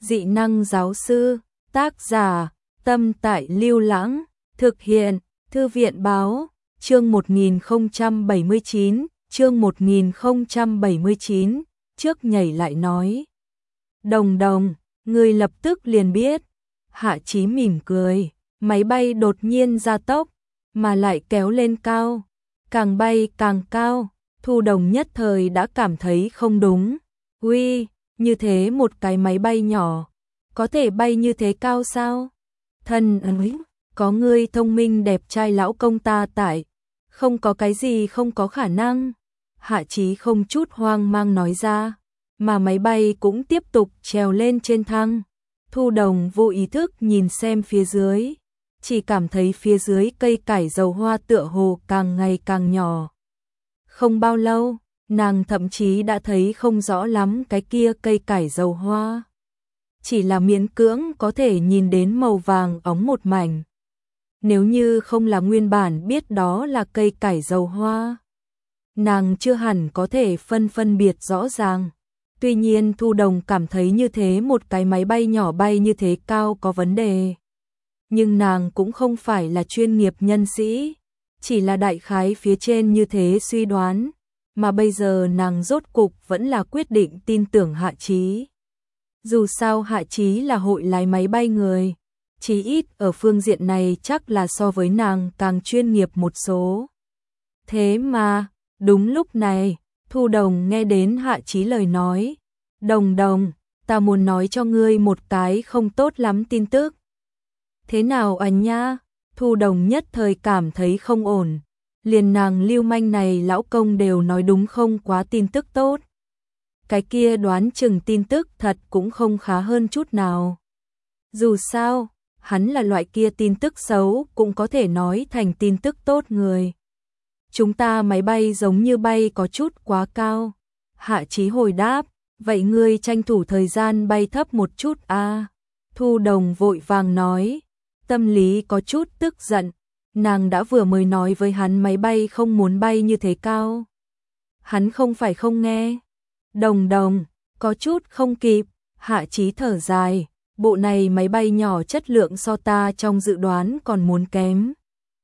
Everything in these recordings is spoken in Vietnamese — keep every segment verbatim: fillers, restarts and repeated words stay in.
Dị năng giáo sư, tác giả, Tâm Tại Lưu Lãng, thực hiện, Thư viện báo, chương một nghìn không trăm bảy mươi chín, chương một nghìn không trăm bảy mươi chín, trước nhảy lại nói. Đồng đồng, người lập tức liền biết. Hạ Chí mỉm cười, máy bay đột nhiên gia tốc, mà lại kéo lên cao, càng bay càng cao. Thu Đồng nhất thời đã cảm thấy không đúng. Uy, như thế một cái máy bay nhỏ, có thể bay như thế cao sao? Thân ơi, có người thông minh đẹp trai lão công ta tại, không có cái gì không có khả năng. Hạ Chí không chút hoang mang nói ra, mà máy bay cũng tiếp tục trèo lên trên thăng. Thu Đồng vô ý thức nhìn xem phía dưới, chỉ cảm thấy phía dưới cây cải dầu hoa tựa hồ càng ngày càng nhỏ. Không bao lâu, nàng thậm chí đã thấy không rõ lắm cái kia cây cải dầu hoa. Chỉ là miễn cưỡng có thể nhìn đến màu vàng óng một mảnh. Nếu như không là nguyên bản biết đó là cây cải dầu hoa, nàng chưa hẳn có thể phân phân biệt rõ ràng. Tuy nhiên Thu Đồng cảm thấy như thế một cái máy bay nhỏ bay như thế cao có vấn đề. Nhưng nàng cũng không phải là chuyên nghiệp nhân sĩ, chỉ là đại khái phía trên như thế suy đoán, mà bây giờ nàng rốt cục vẫn là quyết định tin tưởng Hạ Chí. Dù sao Hạ Chí là hội lái máy bay người, chí ít ở phương diện này chắc là so với nàng càng chuyên nghiệp một số. Thế mà, đúng lúc này, Thu Đồng nghe đến Hạ Chí lời nói. Đồng đồng, ta muốn nói cho ngươi một cái không tốt lắm tin tức. Thế nào anh nha? Thu Đồng nhất thời cảm thấy không ổn. Liền nàng lưu manh này lão công đều nói đúng không quá tin tức tốt. Cái kia đoán chừng tin tức thật cũng không khá hơn chút nào. Dù sao, hắn là loại kia tin tức xấu cũng có thể nói thành tin tức tốt người. Chúng ta máy bay giống như bay có chút quá cao. Hạ Chí hồi đáp, vậy ngươi tranh thủ thời gian bay thấp một chút a. À. Thu Đồng vội vàng nói, tâm lý có chút tức giận, nàng đã vừa mới nói với hắn máy bay không muốn bay như thế cao. Hắn không phải không nghe. Đồng đồng, có chút không kịp. Hạ Chí thở dài, bộ này máy bay nhỏ chất lượng so ta trong dự đoán còn muốn kém.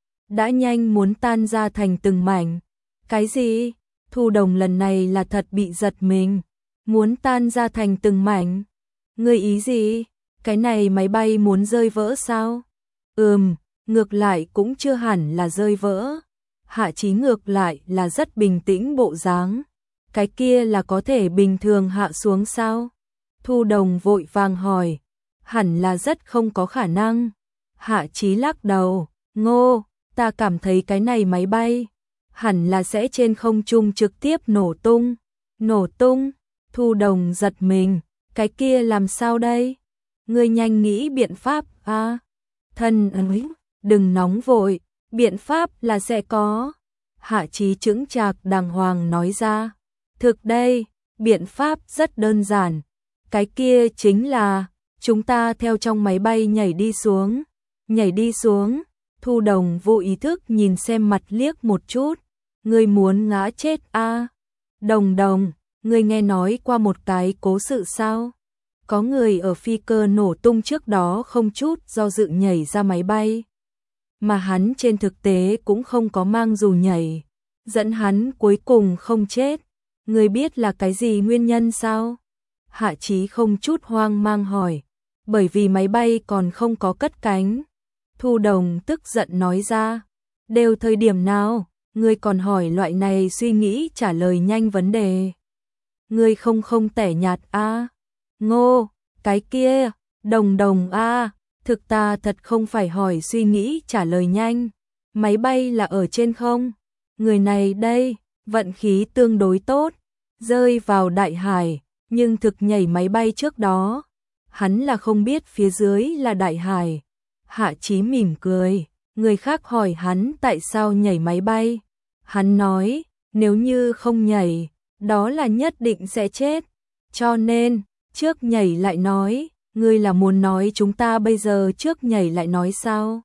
Đã nhanh muốn tan ra thành từng mảnh. Cái gì? Thu Đồng lần này là thật bị giật mình. Muốn tan ra thành từng mảnh. Ngươi ý gì? Cái này máy bay muốn rơi vỡ sao? Ừm, ngược lại cũng chưa hẳn là rơi vỡ. Hạ Chí ngược lại là rất bình tĩnh bộ dáng. Cái kia là có thể bình thường hạ xuống sao? Thu Đồng vội vàng hỏi. Hẳn là rất không có khả năng. Hạ Chí lắc đầu. Ngô, ta cảm thấy cái này máy bay hẳn là sẽ trên không trung trực tiếp nổ tung. Nổ tung? Thu Đồng giật mình. Cái kia làm sao đây? Ngươi nhanh nghĩ biện pháp a. À, thân ơi, đừng nóng vội, biện pháp là sẽ có. Hạ Chí chững chạc đàng hoàng nói ra. Thực đây, biện pháp rất đơn giản. Cái kia chính là chúng ta theo trong máy bay nhảy đi xuống. Nhảy đi xuống. Thu Đồng vô ý thức nhìn xem mặt liếc một chút. Ngươi muốn ngã chết a? À? Đồng đồng, ngươi nghe nói qua một cái cố sự sao? Có người ở phi cơ nổ tung trước đó không chút do dự nhảy ra máy bay. Mà hắn trên thực tế cũng không có mang dù nhảy. Dẫn hắn cuối cùng không chết. Ngươi biết là cái gì nguyên nhân sao? Hạ Chí không chút hoang mang hỏi. Bởi vì máy bay còn không có cất cánh. Thu Đồng tức giận nói ra. Đều thời điểm nào, ngươi còn hỏi loại này suy nghĩ trả lời nhanh vấn đề. Ngươi không không tẻ nhạt a. À? Ngô, cái kia, đồng đồng a, à, thực ta thật không phải hỏi suy nghĩ trả lời nhanh. Máy bay là ở trên không? Người này đây, vận khí tương đối tốt, rơi vào đại hải, nhưng thực nhảy máy bay trước đó, hắn là không biết phía dưới là đại hải. Hạ Chí mỉm cười, người khác hỏi hắn tại sao nhảy máy bay. Hắn nói, nếu như không nhảy, đó là nhất định sẽ chết. Cho nên, trước nhảy lại nói, ngươi là muốn nói chúng ta bây giờ trước nhảy lại nói sao?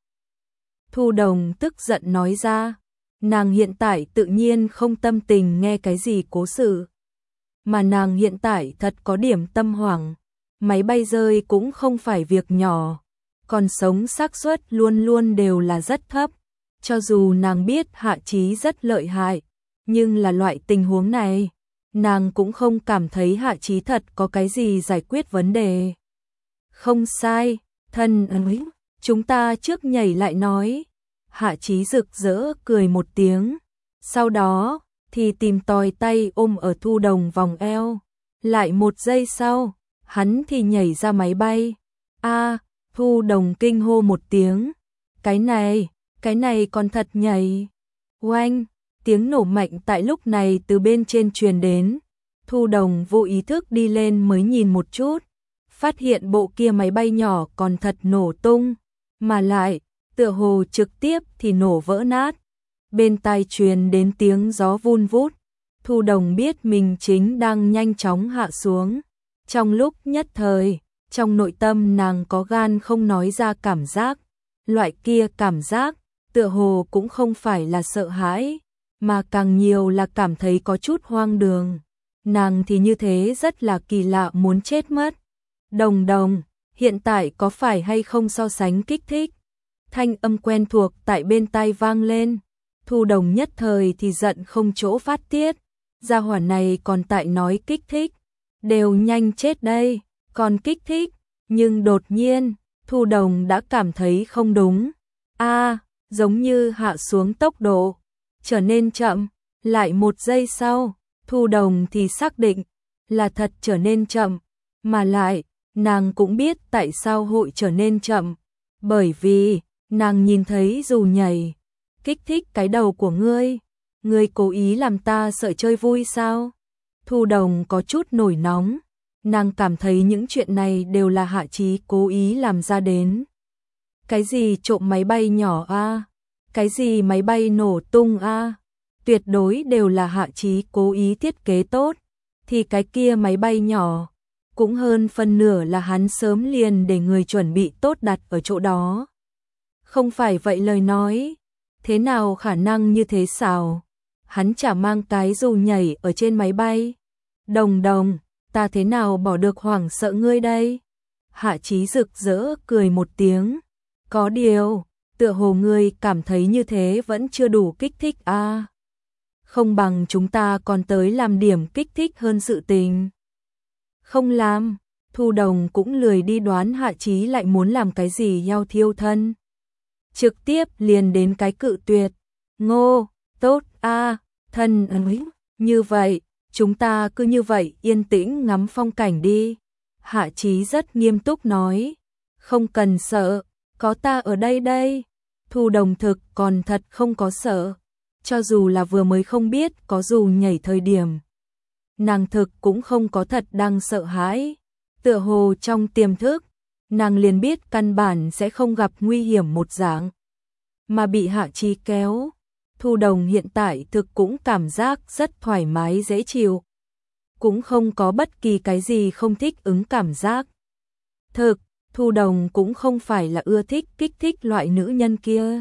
Thu Đồng tức giận nói ra, nàng hiện tại tự nhiên không tâm tình nghe cái gì cố sự. Mà nàng hiện tại thật có điểm tâm hoảng, máy bay rơi cũng không phải việc nhỏ, còn sống xác suất luôn luôn đều là rất thấp. Cho dù nàng biết Hạ Chí rất lợi hại, nhưng là loại tình huống này, nàng cũng không cảm thấy Hạ Chí thật có cái gì giải quyết vấn đề. Không sai, thân ơi, chúng ta trước nhảy lại nói. Hạ Chí rực rỡ cười một tiếng, sau đó thì tìm tòi tay ôm ở Thu Đồng vòng eo. Lại một giây sau, hắn thì nhảy ra máy bay. A, Thu Đồng kinh hô một tiếng. Cái này, cái này còn thật nhảy. Oanh, tiếng nổ mạnh tại lúc này từ bên trên truyền đến. Thu Đồng vô ý thức đi lên mới nhìn một chút, phát hiện bộ kia máy bay nhỏ còn thật nổ tung, mà lại, tựa hồ trực tiếp thì nổ vỡ nát. Bên tai truyền đến tiếng gió vun vút. Thu Đồng biết mình chính đang nhanh chóng hạ xuống. Trong lúc nhất thời, trong nội tâm nàng có gan không nói ra cảm giác. Loại kia cảm giác, tựa hồ cũng không phải là sợ hãi, mà càng nhiều là cảm thấy có chút hoang đường. Nàng thì như thế rất là kỳ lạ muốn chết mất. Đồng Đồng, hiện tại có phải hay không so sánh kích thích? Thanh âm quen thuộc tại bên tai vang lên. Thu Đồng nhất thời thì giận không chỗ phát tiết. Gia hỏa này còn tại nói kích thích. Đều nhanh chết đây, còn kích thích. Nhưng đột nhiên, Thu Đồng đã cảm thấy không đúng. A, giống như hạ xuống tốc độ, trở nên chậm. Lại một giây sau, Thu Đồng thì xác định là thật trở nên chậm. Mà lại, nàng cũng biết tại sao hội trở nên chậm. Bởi vì, nàng nhìn thấy dù nhảy, kích thích cái đầu của ngươi. Ngươi cố ý làm ta sợ chơi vui sao? Thu Đồng có chút nổi nóng. Nàng cảm thấy những chuyện này đều là Hạ Chí cố ý làm ra đến. Cái gì trộm máy bay nhỏ a? Cái gì máy bay nổ tung a? Tuyệt đối đều là Hạ Chí cố ý thiết kế tốt. Thì cái kia máy bay nhỏ, cũng hơn phân nửa là hắn sớm liền để người chuẩn bị tốt đặt ở chỗ đó. Không phải vậy lời nói, thế nào khả năng như thế sao? Hắn chả mang cái dù nhảy ở trên máy bay. Đồng Đồng, ta thế nào bỏ được hoảng sợ ngươi đây? Hạ Chí rực rỡ cười một tiếng. Có điều, tựa hồ ngươi cảm thấy như thế vẫn chưa đủ kích thích a. À, không bằng chúng ta còn tới làm điểm kích thích hơn sự tình. Không làm, Thu Đồng cũng lười đi đoán Hạ Chí lại muốn làm cái gì eo thiêu thân. Trực tiếp liền đến cái cự tuyệt. Ngô, tốt a, à, thân ơi, như vậy, chúng ta cứ như vậy yên tĩnh ngắm phong cảnh đi. Hạ Chí rất nghiêm túc nói. Không cần sợ, có ta ở đây đây. Thu Đồng thực còn thật không có sợ. Cho dù là vừa mới không biết có dù nhảy thời điểm, nàng thực cũng không có thật đang sợ hãi. Tựa hồ trong tiềm thức, nàng liền biết căn bản sẽ không gặp nguy hiểm một dạng. Mà bị Hạ Chí kéo, Thu Đồng hiện tại thực cũng cảm giác rất thoải mái dễ chịu. Cũng không có bất kỳ cái gì không thích ứng cảm giác. Thực, Thu Đồng cũng không phải là ưa thích kích thích loại nữ nhân kia.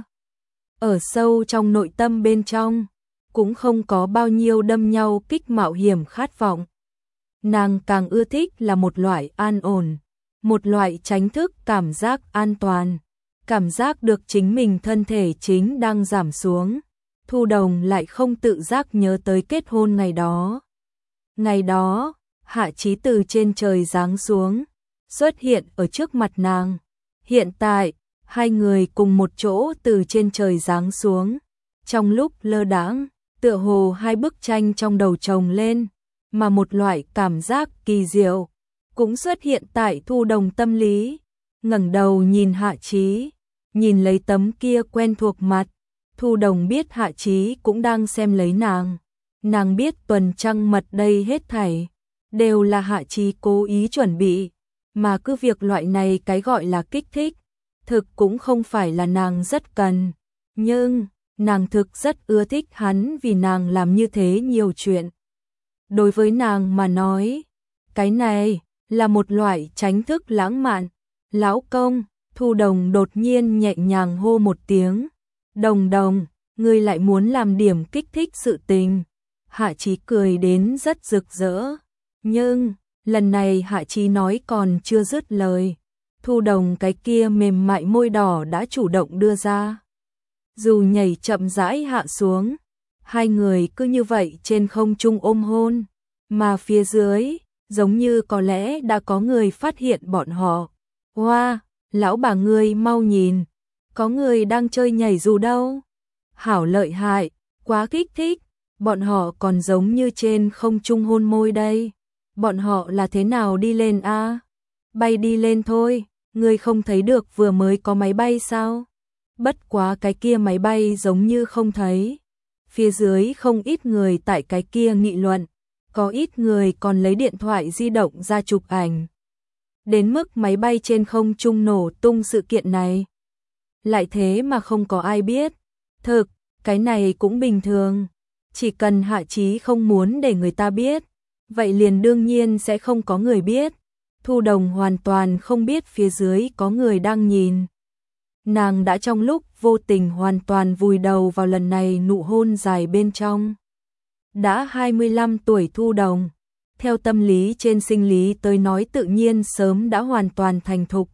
Ở sâu trong nội tâm bên trong, cũng không có bao nhiêu đâm nhau kích mạo hiểm khát vọng. Nàng càng ưa thích là một loại an ổn, một loại tránh thức cảm giác an toàn, cảm giác được chính mình thân thể chính đang giảm xuống. Thu Đồng lại không tự giác nhớ tới kết hôn ngày đó. Ngày đó, Hạ Chí từ trên trời giáng xuống, xuất hiện ở trước mặt nàng. Hiện tại, hai người cùng một chỗ từ trên trời giáng xuống. Trong lúc lơ đãng, tựa hồ hai bức tranh trong đầu chồng lên, mà một loại cảm giác kỳ diệu cũng xuất hiện tại Thu Đồng tâm lý. Ngẩng đầu nhìn Hạ Chí, nhìn lấy tấm kia quen thuộc mặt, Thu Đồng biết Hạ Chí cũng đang xem lấy nàng. Nàng biết tuần trăng mật đây hết thảy đều là Hạ Chí cố ý chuẩn bị, mà cứ việc loại này cái gọi là kích thích, thực cũng không phải là nàng rất cần, nhưng nàng thực rất ưa thích hắn vì nàng làm như thế nhiều chuyện. Đối với nàng mà nói, cái này là một loại tránh thức lãng mạn. Lão công, Thu Đồng đột nhiên nhẹ nhàng hô một tiếng. Đồng Đồng, ngươi lại muốn làm điểm kích thích sự tình. Hạ Chí cười đến rất rực rỡ. Nhưng, Lần này Hạ Chí nói còn chưa dứt lời, Thu Đồng cái kia mềm mại môi đỏ đã chủ động đưa ra. Dù nhảy chậm rãi hạ xuống, hai người cứ như vậy trên không trung ôm hôn, mà phía dưới, giống như có lẽ đã có người phát hiện bọn họ. Hoa, wow, lão bà ngươi mau nhìn, có người đang chơi nhảy dù đâu. Hảo lợi hại, quá kích thích, bọn họ còn giống như trên không trung hôn môi đây. Bọn họ là thế nào đi lên a? À? Bay đi lên thôi, ngươi không thấy được vừa mới có máy bay sao? Bất quá cái kia máy bay giống như không thấy. Phía dưới không ít người tại cái kia nghị luận, có ít người còn lấy điện thoại di động ra chụp ảnh. Đến mức máy bay trên không trung nổ tung sự kiện này. Lại thế mà không có ai biết. Thực, cái này cũng bình thường. Chỉ cần Hạ Chí không muốn để người ta biết, vậy liền đương nhiên sẽ không có người biết. Thu Đồng hoàn toàn không biết phía dưới có người đang nhìn. Nàng đã trong lúc vô tình hoàn toàn vùi đầu vào lần này nụ hôn dài bên trong. Đã hai mươi lăm tuổi Thu Đồng, theo tâm lý trên sinh lý tới nói tự nhiên sớm đã hoàn toàn thành thục.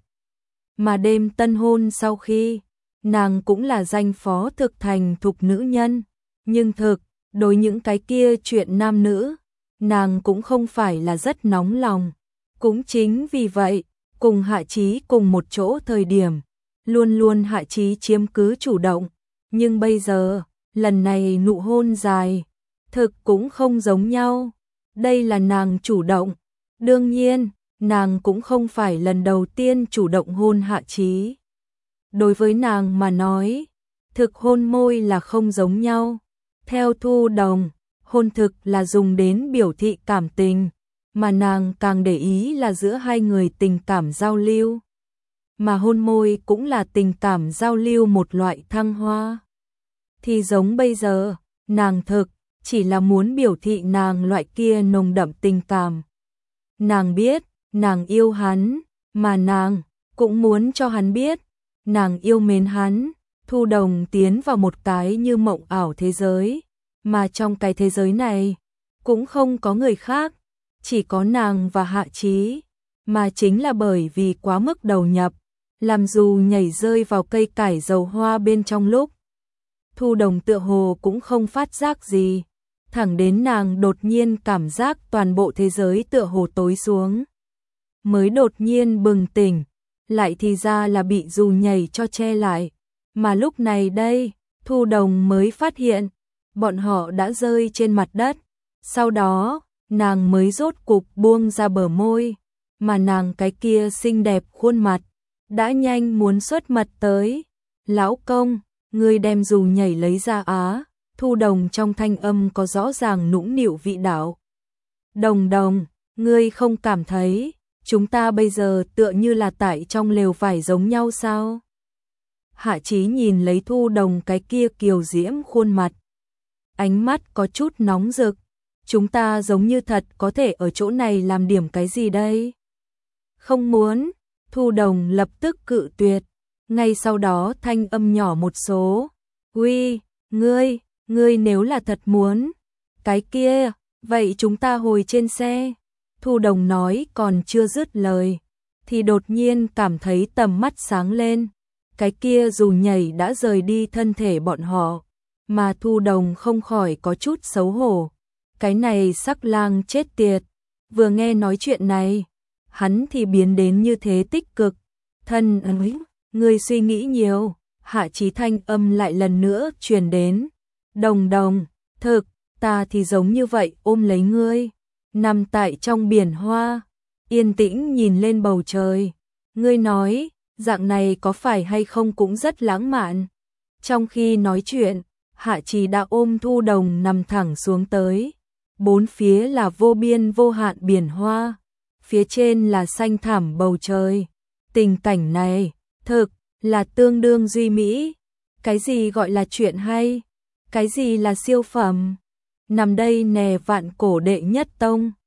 Mà đêm tân hôn sau khi, nàng cũng là danh phó thực thành thục nữ nhân. Nhưng thực, đối những cái kia chuyện nam nữ, nàng cũng không phải là rất nóng lòng. Cũng chính vì vậy, cùng Hạ Chí cùng một chỗ thời điểm, luôn luôn Hạ Chí chiếm cứ chủ động. Nhưng bây giờ, lần này nụ hôn dài, thực cũng không giống nhau. Đây là nàng chủ động. Đương nhiên, nàng cũng không phải lần đầu tiên chủ động hôn Hạ Chí. Đối với nàng mà nói, thực hôn môi là không giống nhau. Theo Thu Đồng, hôn thực là dùng đến biểu thị cảm tình, mà nàng càng để ý là giữa hai người tình cảm giao lưu. Mà hôn môi cũng là tình cảm giao lưu một loại thăng hoa. Thì giống bây giờ, nàng thực chỉ là muốn biểu thị nàng loại kia nồng đậm tình cảm. Nàng biết, nàng yêu hắn, mà nàng cũng muốn cho hắn biết, nàng yêu mến hắn. Thu Đồng tiến vào một cái như mộng ảo thế giới, mà trong cái thế giới này cũng không có người khác, chỉ có nàng và Hạ Chí, mà chính là bởi vì quá mức đầu nhập, làm dù nhảy rơi vào cây cải dầu hoa bên trong lúc. Thu Đồng tựa hồ cũng không phát giác gì, thẳng đến nàng đột nhiên cảm giác toàn bộ thế giới tựa hồ tối xuống. Mới đột nhiên bừng tỉnh, lại thì ra là bị dù nhảy cho che lại. Mà lúc này đây, Thu Đồng mới phát hiện, bọn họ đã rơi trên mặt đất. Sau đó, nàng mới rốt cục buông ra bờ môi, mà nàng cái kia xinh đẹp khuôn mặt, đã nhanh muốn xuất mật tới. Lão công, ngươi đem dù nhảy lấy ra á. Thu Đồng trong thanh âm có rõ ràng nũng nịu vị đạo. Đồng Đồng, ngươi không cảm thấy chúng ta bây giờ tựa như là tại trong lều vải giống nhau sao? Hạ Chí nhìn lấy Thu Đồng cái kia kiều diễm khuôn mặt, ánh mắt có chút nóng rực. Chúng ta giống như thật có thể ở chỗ này làm điểm cái gì đây? Không muốn. Thu Đồng lập tức cự tuyệt. Ngay sau đó thanh âm nhỏ một số. Uy, ngươi, ngươi nếu là thật muốn cái kia, vậy chúng ta hồi trên xe. Thu Đồng nói còn chưa dứt lời, thì đột nhiên cảm thấy tầm mắt sáng lên. Cái kia dù nhảy đã rời đi thân thể bọn họ, mà Thu Đồng không khỏi có chút xấu hổ. Cái này sắc lang chết tiệt, vừa nghe nói chuyện này, hắn thì biến đến như thế tích cực. Thân ơi, ngươi suy nghĩ nhiều. Hạ Chí thanh âm lại lần nữa truyền đến. Đồng Đồng, thực, ta thì giống như vậy ôm lấy ngươi, nằm tại trong biển hoa, yên tĩnh nhìn lên bầu trời. Ngươi nói, dạng này có phải hay không cũng rất lãng mạn. Trong khi nói chuyện, Hạ Chí đã ôm Thu Đồng nằm thẳng xuống tới. Bốn phía là vô biên vô hạn biển hoa, phía trên là xanh thẳm bầu trời. Tình cảnh này, thực là tương đương duy mỹ. Cái gì gọi là chuyện hay? Cái gì là siêu phẩm? Nằm đây nè vạn cổ đệ nhất tông,